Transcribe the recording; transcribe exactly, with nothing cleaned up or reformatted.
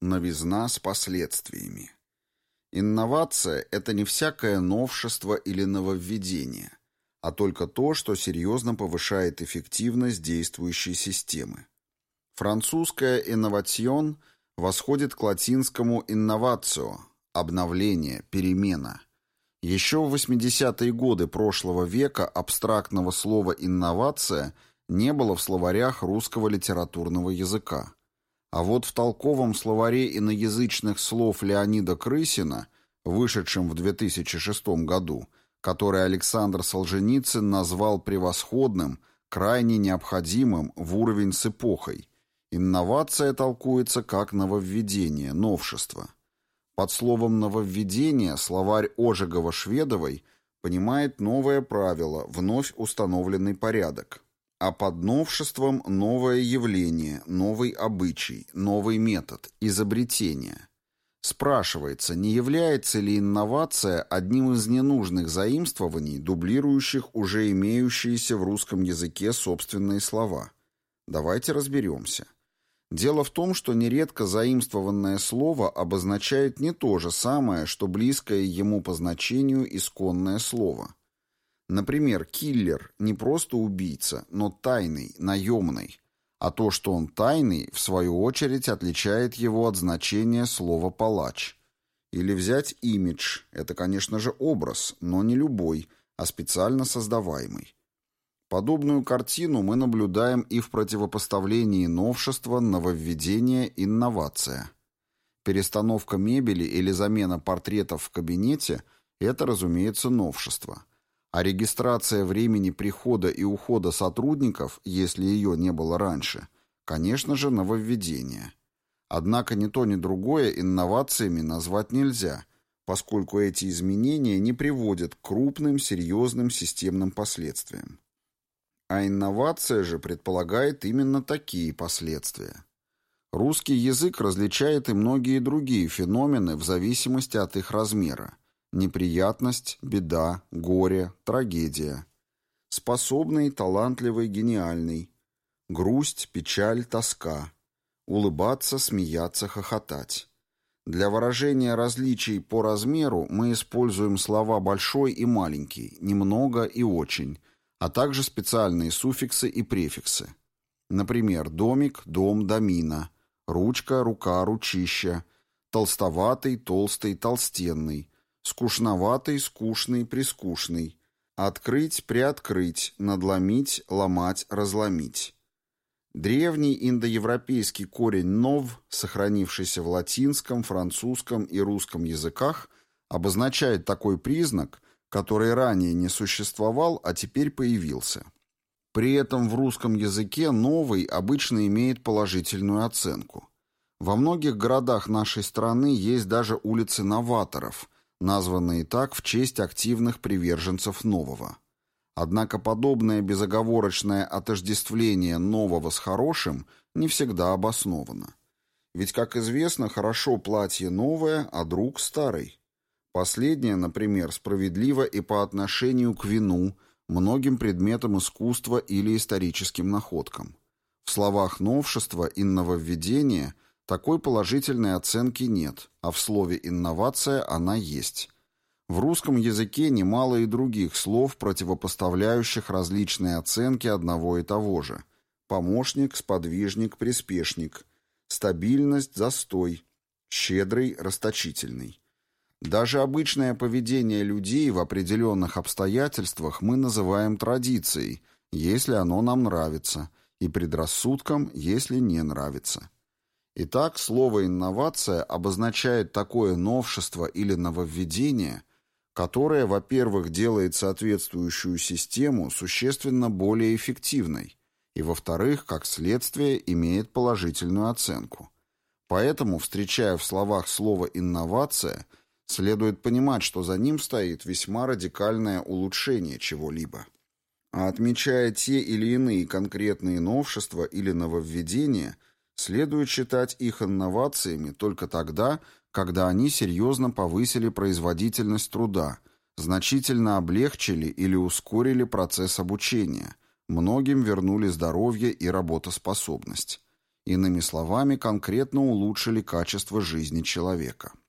Новизна с последствиями. Инновация – это не всякое новшество или нововведение, а только то, что серьезно повышает эффективность действующей системы. Французское «инновацион» восходит к латинскому «innovatio» – обновление, перемена. Еще в восьмидесятые годы прошлого века абстрактного слова «инновация» не было в словарях русского литературного языка. А вот в толковом словаре иноязычных слов Леонида Крысина, вышедшем в две тысячи шестом году, который Александр Солженицын назвал превосходным, крайне необходимым в уровень с эпохой, инновация толкуется как нововведение, новшество. Под словом «нововведение» словарь Ожегова-Шведовой понимает новое правило, вновь установленный порядок. А под новшеством новое явление, новый обычай, новый метод, изобретение. Спрашивается, не является ли инновация одним из ненужных заимствований, дублирующих уже имеющиеся в русском языке собственные слова? Давайте разберемся. Дело в том, что нередко заимствованное слово обозначает не то же самое, что близкое ему по значению исконное слово. Например, киллер – не просто убийца, но тайный, наемный. А то, что он тайный, в свою очередь отличает его от значения слова «палач». Или взять имидж – это, конечно же, образ, но не любой, а специально создаваемый. Подобную картину мы наблюдаем и в противопоставлении новшества, нововведения, инновация. Перестановка мебели или замена портретов в кабинете – это, разумеется, новшество. А регистрация времени прихода и ухода сотрудников, если ее не было раньше, конечно же, нововведение. Однако ни то, ни другое инновациями назвать нельзя, поскольку эти изменения не приводят к крупным, серьезным системным последствиям. А инновация же предполагает именно такие последствия. Русский язык различает и многие другие феномены в зависимости от их размера. Неприятность, беда, горе, трагедия. Способный, талантливый, гениальный. Грусть, печаль, тоска. Улыбаться, смеяться, хохотать. Для выражения различий по размеру мы используем слова «большой» и «маленький», «немного» и «очень», а также специальные суффиксы и префиксы. Например, домик, дом, домина, ручка, рука, ручища, толстоватый, толстый, толстенный, скучноватый, скучный, прискучный, открыть, приоткрыть, надломить, ломать, разломить. Древний индоевропейский корень «нов», сохранившийся в латинском, французском и русском языках, обозначает такой признак, который ранее не существовал, а теперь появился. При этом в русском языке «новый» обычно имеет положительную оценку. Во многих городах нашей страны есть даже улицы новаторов, названные так в честь активных приверженцев нового. Однако подобное безоговорочное отождествление нового с хорошим не всегда обосновано. Ведь, как известно, хорошо платье новое, а друг старый. Последнее, например, справедливо и по отношению к вину, многим предметам искусства или историческим находкам. В словах новшества и нововведения такой положительной оценки нет, а в слове «инновация» она есть. В русском языке немало и других слов, противопоставляющих различные оценки одного и того же. Помощник, сподвижник, приспешник. Стабильность, застой. Щедрый, расточительный. Даже обычное поведение людей в определенных обстоятельствах мы называем традицией, если оно нам нравится, и предрассудком, если не нравится. Итак, слово «инновация» обозначает такое новшество или нововведение, которое, во-первых, делает соответствующую систему существенно более эффективной, и, во-вторых, как следствие, имеет положительную оценку. Поэтому, встречая в словах слово «инновация», следует понимать, что за ним стоит весьма радикальное улучшение чего-либо. А отмечая те или иные конкретные новшества или нововведения, следует считать их инновациями только тогда, когда они серьезно повысили производительность труда, значительно облегчили или ускорили процесс обучения, многим вернули здоровье и работоспособность. Иными словами, конкретно улучшили качество жизни человека.